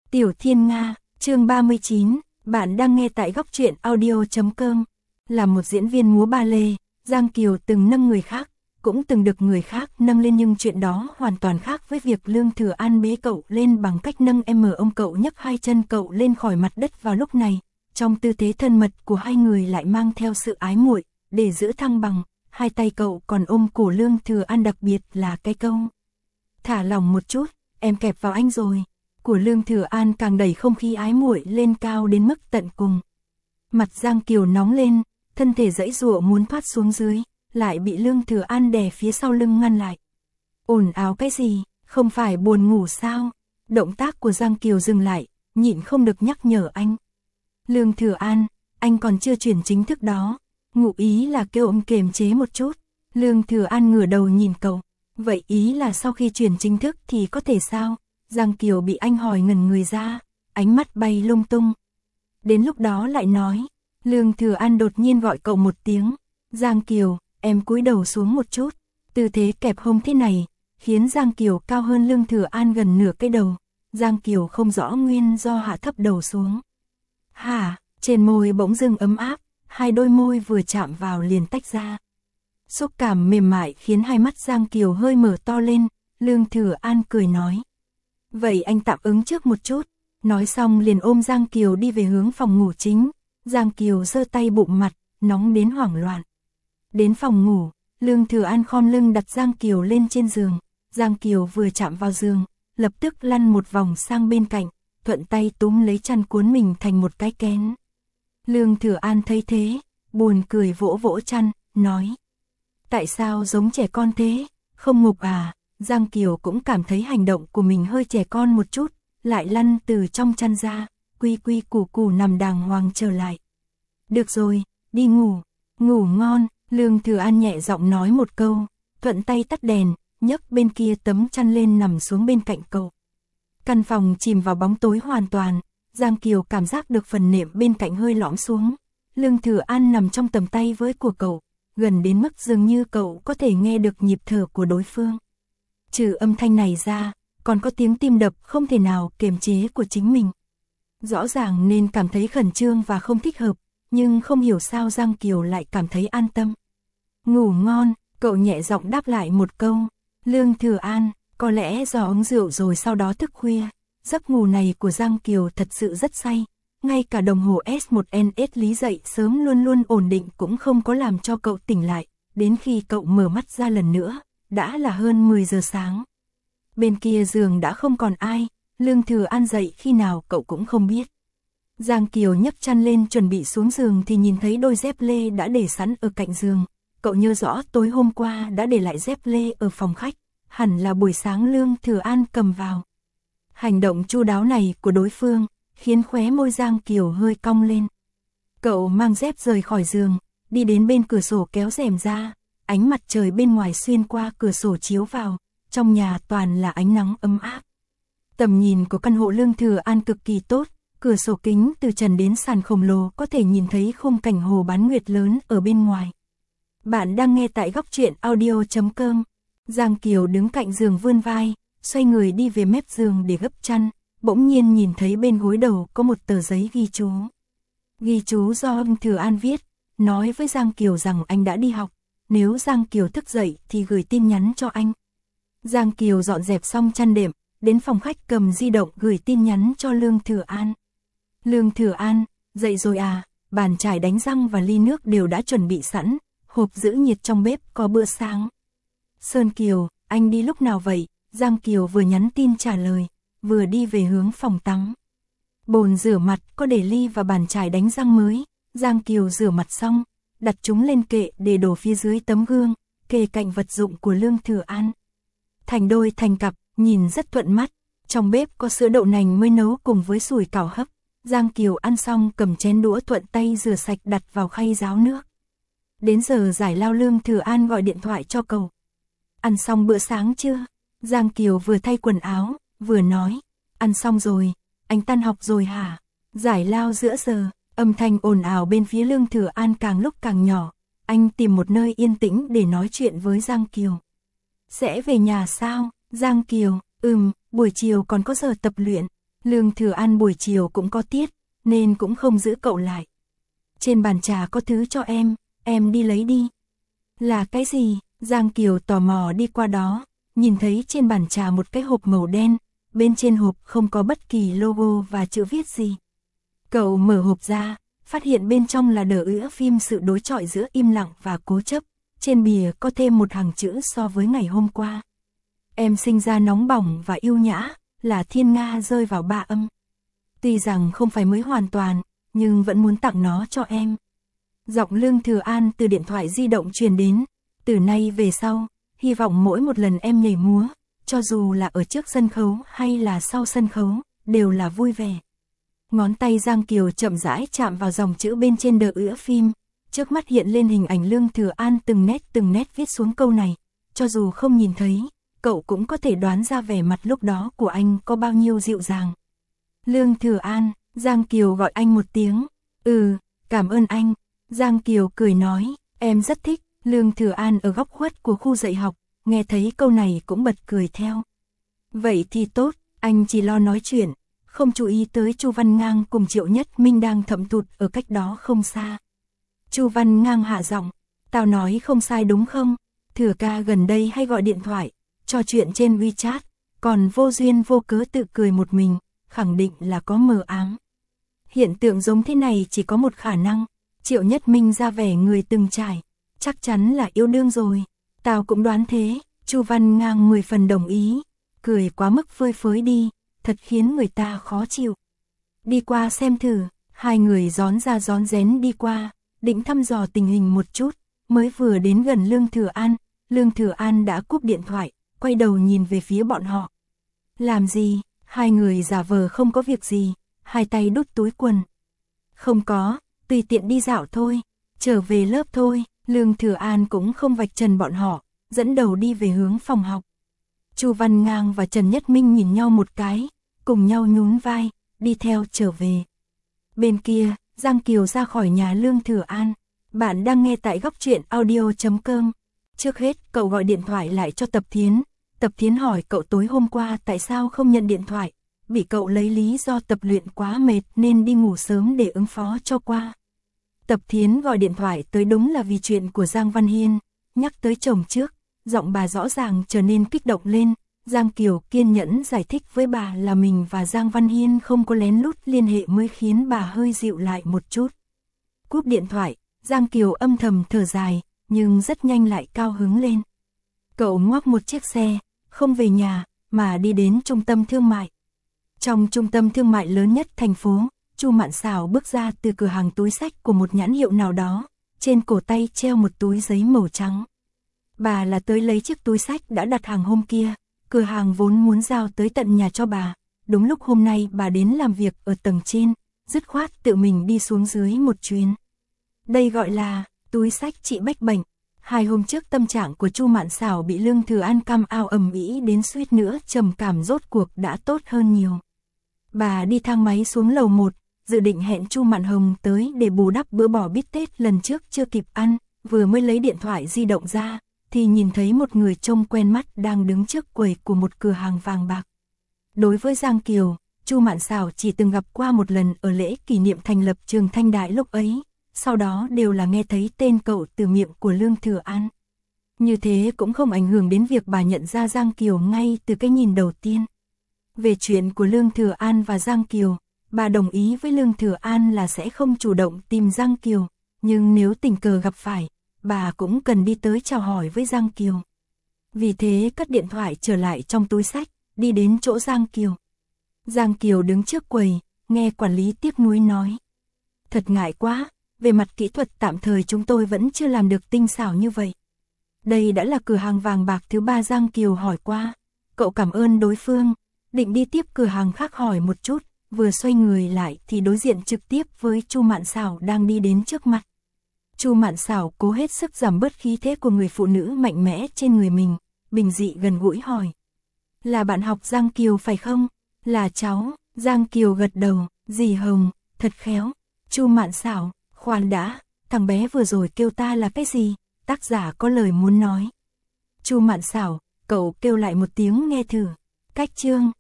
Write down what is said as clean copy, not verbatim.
Tiểu Thiên Nga, chương 39, bạn đang nghe tại góc truyện audio.com. Là một diễn viên múa ba lê, Giang Kiều từng nâng người khác, cũng từng được người khác nâng lên, nhưng chuyện đó hoàn toàn khác với việc Lương Thừa An bế cậu lên bằng cách nâng ông cậu nhấc hai chân cậu lên khỏi mặt đất vào lúc này. Trong tư thế thân mật của hai người lại mang theo sự ái muội, để giữ thăng bằng, hai tay cậu còn ôm cổ Lương Thừa An, đặc biệt là cái câu "Thả lỏng một chút, em kẹp vào anh rồi" của Lương Thừa An càng đẩy không khí ái muội lên cao đến mức tận cùng. Mặt Giang Kiều nóng lên, thân thể giãy giụa muốn thoát xuống dưới, lại bị Lương Thừa An đè phía sau lưng ngăn lại. Ồn ào cái gì, không phải buồn ngủ sao? Động tác của Giang Kiều dừng lại, nhịn không được nhắc nhở anh. Lương Thừa An, anh còn chưa chuyển chính thức đó. Ngụ ý là kêu ông kiềm chế một chút. Lương Thừa An ngửa đầu nhìn cậu. Vậy ý là sau khi chuyển chính thức thì có thể sao? Giang Kiều bị anh hỏi ngẩn người ra, ánh mắt bay lung tung. Đến lúc đó lại nói. Lương Thừa An đột nhiên gọi cậu một tiếng. Giang Kiều, em cúi đầu xuống một chút. Tư thế kẹp hông thế này, khiến Giang Kiều cao hơn Lương Thừa An gần nửa cái đầu. Giang Kiều không rõ nguyên do hạ thấp đầu xuống. Hả, trên môi bỗng dưng ấm áp, hai đôi môi vừa chạm vào liền tách ra. Xúc cảm mềm mại khiến hai mắt Giang Kiều hơi mở to lên. Lương Thừa An cười nói. Vậy anh tạm ứng trước một chút. Nói xong liền ôm Giang Kiều đi về hướng phòng ngủ chính. Giang Kiều giơ tay bụng mặt, nóng đến hoảng loạn. Đến phòng ngủ, Lương Thừa An khom lưng đặt Giang Kiều lên trên giường. Giang Kiều vừa chạm vào giường, lập tức lăn một vòng sang bên cạnh, thuận tay túm lấy chăn cuốn mình thành một cái kén. Lương Thừa An thấy thế, buồn cười vỗ vỗ chăn, nói. Tại sao giống trẻ con thế, không ngục à? Giang Kiều cũng cảm thấy hành động của mình hơi trẻ con một chút, lại lăn từ trong chăn ra, quy quy củ củ nằm đàng hoàng trở lại. Được rồi, đi ngủ, ngủ ngon. Lương Thừa An nhẹ giọng nói một câu, thuận tay tắt đèn, nhấc bên kia tấm chăn lên nằm xuống bên cạnh cậu. Căn phòng chìm vào bóng tối hoàn toàn, Giang Kiều cảm giác được phần nệm bên cạnh hơi lõm xuống. Lương Thừa An nằm trong tầm tay với của cậu, gần đến mức dường như cậu có thể nghe được nhịp thở của đối phương. Trừ âm thanh này ra, còn có tiếng tim đập không thể nào kiềm chế của chính mình. Rõ ràng nên cảm thấy khẩn trương và không thích hợp, nhưng không hiểu sao Giang Kiều lại cảm thấy an tâm. Ngủ ngon, cậu nhẹ giọng đáp lại một câu. Lương Thừa An, có lẽ do uống rượu rồi sau đó thức khuya, giấc ngủ này của Giang Kiều thật sự rất say. Ngay cả đồng hồ S1NS lý dậy sớm luôn luôn ổn định cũng không có làm cho cậu tỉnh lại. Đến khi cậu mở mắt ra lần nữa, đã là hơn 10 giờ sáng. Bên kia giường đã không còn ai, Lương Thừa An dậy khi nào cậu cũng không biết. Giang Kiều nhấc chăn lên chuẩn bị xuống giường thì nhìn thấy đôi dép lê đã để sẵn ở cạnh giường. Cậu nhớ rõ tối hôm qua đã để lại dép lê ở phòng khách, hẳn là buổi sáng Lương Thừa An cầm vào. Hành động chu đáo này của đối phương, khiến khóe môi Giang Kiều hơi cong lên. Cậu mang dép rời khỏi giường, đi đến bên cửa sổ kéo rèm ra, ánh mặt trời bên ngoài xuyên qua cửa sổ chiếu vào, trong nhà toàn là ánh nắng ấm áp. Tầm nhìn của căn hộ Lương Thừa An cực kỳ tốt, cửa sổ kính từ trần đến sàn khổng lồ có thể nhìn thấy khung cảnh hồ Bán Nguyệt lớn ở bên ngoài. Bạn đang nghe tại góc truyện audio.com. Giang Kiều đứng cạnh giường vươn vai, xoay người đi về mép giường để gấp chăn, bỗng nhiên nhìn thấy bên gối đầu có một tờ giấy ghi chú. Ghi chú do ông Thừa An viết, nói với Giang Kiều rằng anh đã đi học, nếu Giang Kiều thức dậy thì gửi tin nhắn cho anh. Giang Kiều dọn dẹp xong chăn đệm, đến phòng khách cầm di động gửi tin nhắn cho Lương Thừa An. Lương Thừa An, dậy rồi à? Bàn chải đánh răng và ly nước đều đã chuẩn bị sẵn, hộp giữ nhiệt trong bếp có bữa sáng. Sơn Kiều, anh đi lúc nào vậy? Giang Kiều vừa nhắn tin trả lời, vừa đi về hướng phòng tắm. Bồn rửa mặt có để ly và bàn chải đánh răng mới. Giang Kiều rửa mặt xong, đặt chúng lên kệ để đổ phía dưới tấm gương, kề cạnh vật dụng của Lương Thừa An. Thành đôi thành cặp, nhìn rất thuận mắt. Trong bếp có sữa đậu nành mới nấu cùng với sủi cảo hấp. Giang Kiều ăn xong cầm chén đũa thuận tay rửa sạch đặt vào khay ráo nước. Đến giờ giải lao Lương Thừa An gọi điện thoại cho cậu. Ăn xong bữa sáng chưa? Giang Kiều vừa thay quần áo, vừa nói. Ăn xong rồi, anh tan học rồi hả? Giải lao giữa giờ, âm thanh ồn ào bên phía Lương Thừa An càng lúc càng nhỏ. Anh tìm một nơi yên tĩnh để nói chuyện với Giang Kiều. Sẽ về nhà sao? Giang Kiều, buổi chiều còn có giờ tập luyện. Lương Thừa An buổi chiều cũng có tiết, nên cũng không giữ cậu lại. Trên bàn trà có thứ cho em đi lấy đi. Là cái gì? Giang Kiều tò mò đi qua đó, nhìn thấy trên bàn trà một cái hộp màu đen, bên trên hộp không có bất kỳ logo và chữ viết gì. Cậu mở hộp ra, phát hiện bên trong là đờ ứa phim sự đối chọi giữa im lặng và cố chấp, trên bìa có thêm một hàng chữ so với ngày hôm qua. Em sinh ra nóng bỏng và yêu nhã, là thiên nga rơi vào ba âm. Tuy rằng không phải mới hoàn toàn, nhưng vẫn muốn tặng nó cho em. Giọng Lương Thừa An từ điện thoại di động truyền đến, từ nay về sau, hy vọng mỗi một lần em nhảy múa, cho dù là ở trước sân khấu hay là sau sân khấu, đều là vui vẻ. Ngón tay Giang Kiều chậm rãi chạm vào dòng chữ bên trên đờ ứa phim, trước mắt hiện lên hình ảnh Lương Thừa An từng nét viết xuống câu này, cho dù không nhìn thấy, cậu cũng có thể đoán ra vẻ mặt lúc đó của anh có bao nhiêu dịu dàng. Lương Thừa An, Giang Kiều gọi anh một tiếng, cảm ơn anh. Giang Kiều cười nói, em rất thích. Lương Thừa An ở góc khuất của khu dạy học, nghe thấy câu này cũng bật cười theo. Vậy thì tốt, anh chỉ lo nói chuyện, không chú ý tới Chu Văn Ngang cùng Triệu Nhất Minh đang thậm thụt ở cách đó không xa. Chu Văn Ngang hạ giọng, tao nói không sai đúng không? Thừa ca gần đây hay gọi điện thoại, trò chuyện trên WeChat, còn vô duyên vô cớ tự cười một mình, khẳng định là có mờ ám. Hiện tượng giống thế này chỉ có một khả năng, Triệu Nhất Minh ra vẻ người từng trải, chắc chắn là yêu đương rồi. Tao cũng đoán thế. Chu Văn Ngang 10 phần đồng ý, cười quá mức phơi phới đi, thật khiến người ta khó chịu. Đi qua xem thử, hai người rón ra rón rén đi qua, định thăm dò tình hình một chút, mới vừa đến gần Lương Thừa An đã cúp điện thoại, quay đầu nhìn về phía bọn họ. Làm gì? Hai người giả vờ không có việc gì, hai tay đút túi quần. Không có, tùy tiện đi dạo thôi, trở về lớp thôi. Lương Thừa An cũng không vạch trần bọn họ, dẫn đầu đi về hướng phòng học. Chu Văn Ngang và Trần Nhất Minh nhìn nhau một cái, cùng nhau nhún vai, đi theo trở về. Bên kia, Giang Kiều ra khỏi nhà Lương Thừa An. Bạn đang nghe tại góc truyện audio.com. Trước hết, cậu gọi điện thoại lại cho Tập Thiến. Tập Thiến hỏi cậu tối hôm qua tại sao không nhận điện thoại, bị cậu lấy lý do tập luyện quá mệt nên đi ngủ sớm để ứng phó cho qua. Tập Thiến gọi điện thoại tới đúng là vì chuyện của Giang Văn Hiên, nhắc tới chồng trước, giọng bà rõ ràng trở nên kích động lên. Giang Kiều kiên nhẫn giải thích với bà là mình và Giang Văn Hiên không có lén lút liên hệ mới khiến bà hơi dịu lại một chút. Cúp điện thoại, Giang Kiều âm thầm thở dài, nhưng rất nhanh lại cao hứng lên. Cậu ngoắc một chiếc xe, không về nhà, mà đi đến trung tâm thương mại. Trong trung tâm thương mại lớn nhất thành phố, Chu Mạn Xảo bước ra từ cửa hàng túi xách của một nhãn hiệu nào đó, trên cổ tay treo một túi giấy màu trắng. Bà là tới lấy chiếc túi xách đã đặt hàng hôm kia, cửa hàng vốn muốn giao tới tận nhà cho bà. Đúng lúc hôm nay bà đến làm việc ở tầng trên, dứt khoát tự mình đi xuống dưới một chuyến. Đây gọi là túi xách trị bách bệnh. 2 hôm trước tâm trạng của Chu Mạn Xảo bị Lương Thừa An cam ao ầm ĩ đến suýt nữa trầm cảm, rốt cuộc đã tốt hơn nhiều. Bà đi thang máy xuống lầu 1, dự định hẹn Chu Mạn Hồng tới để bù đắp bữa bò bít tết lần trước chưa kịp ăn, vừa mới lấy điện thoại di động ra, thì nhìn thấy một người trông quen mắt đang đứng trước quầy của một cửa hàng vàng bạc. Đối với Giang Kiều, Chu Mạn Xảo chỉ từng gặp qua một lần ở lễ kỷ niệm thành lập trường Thanh Đại lúc ấy, sau đó đều là nghe thấy tên cậu từ miệng của Lương Thừa An. Như thế cũng không ảnh hưởng đến việc bà nhận ra Giang Kiều ngay từ cái nhìn đầu tiên. Về chuyện của Lương Thừa An và Giang Kiều, bà đồng ý với Lương Thừa An là sẽ không chủ động tìm Giang Kiều, nhưng nếu tình cờ gặp phải, bà cũng cần đi tới chào hỏi với Giang Kiều. Vì thế cất điện thoại trở lại trong túi xách, đi đến chỗ Giang Kiều. Giang Kiều đứng trước quầy, nghe quản lý tiếc nuối nói. Thật ngại quá, về mặt kỹ thuật tạm thời chúng tôi vẫn chưa làm được tinh xảo như vậy. Đây đã là cửa hàng vàng bạc thứ 3 Giang Kiều hỏi qua. Cậu cảm ơn đối phương, định đi tiếp cửa hàng khác hỏi một chút, vừa xoay người lại thì đối diện trực tiếp với Chu Mạn Xảo đang đi đến trước mặt. Chu Mạn Xảo cố hết sức giảm bớt khí thế của người phụ nữ mạnh mẽ trên người mình, bình dị gần gũi hỏi. Là bạn học Giang Kiều phải không? Là cháu. Giang Kiều gật đầu. Dì Hồng, thật khéo. Chu Mạn Xảo, khoan đã, thằng bé vừa rồi kêu ta là cái gì? Tác giả có lời muốn nói. Chu Mạn Xảo, cậu kêu lại một tiếng nghe thử. Cách chương.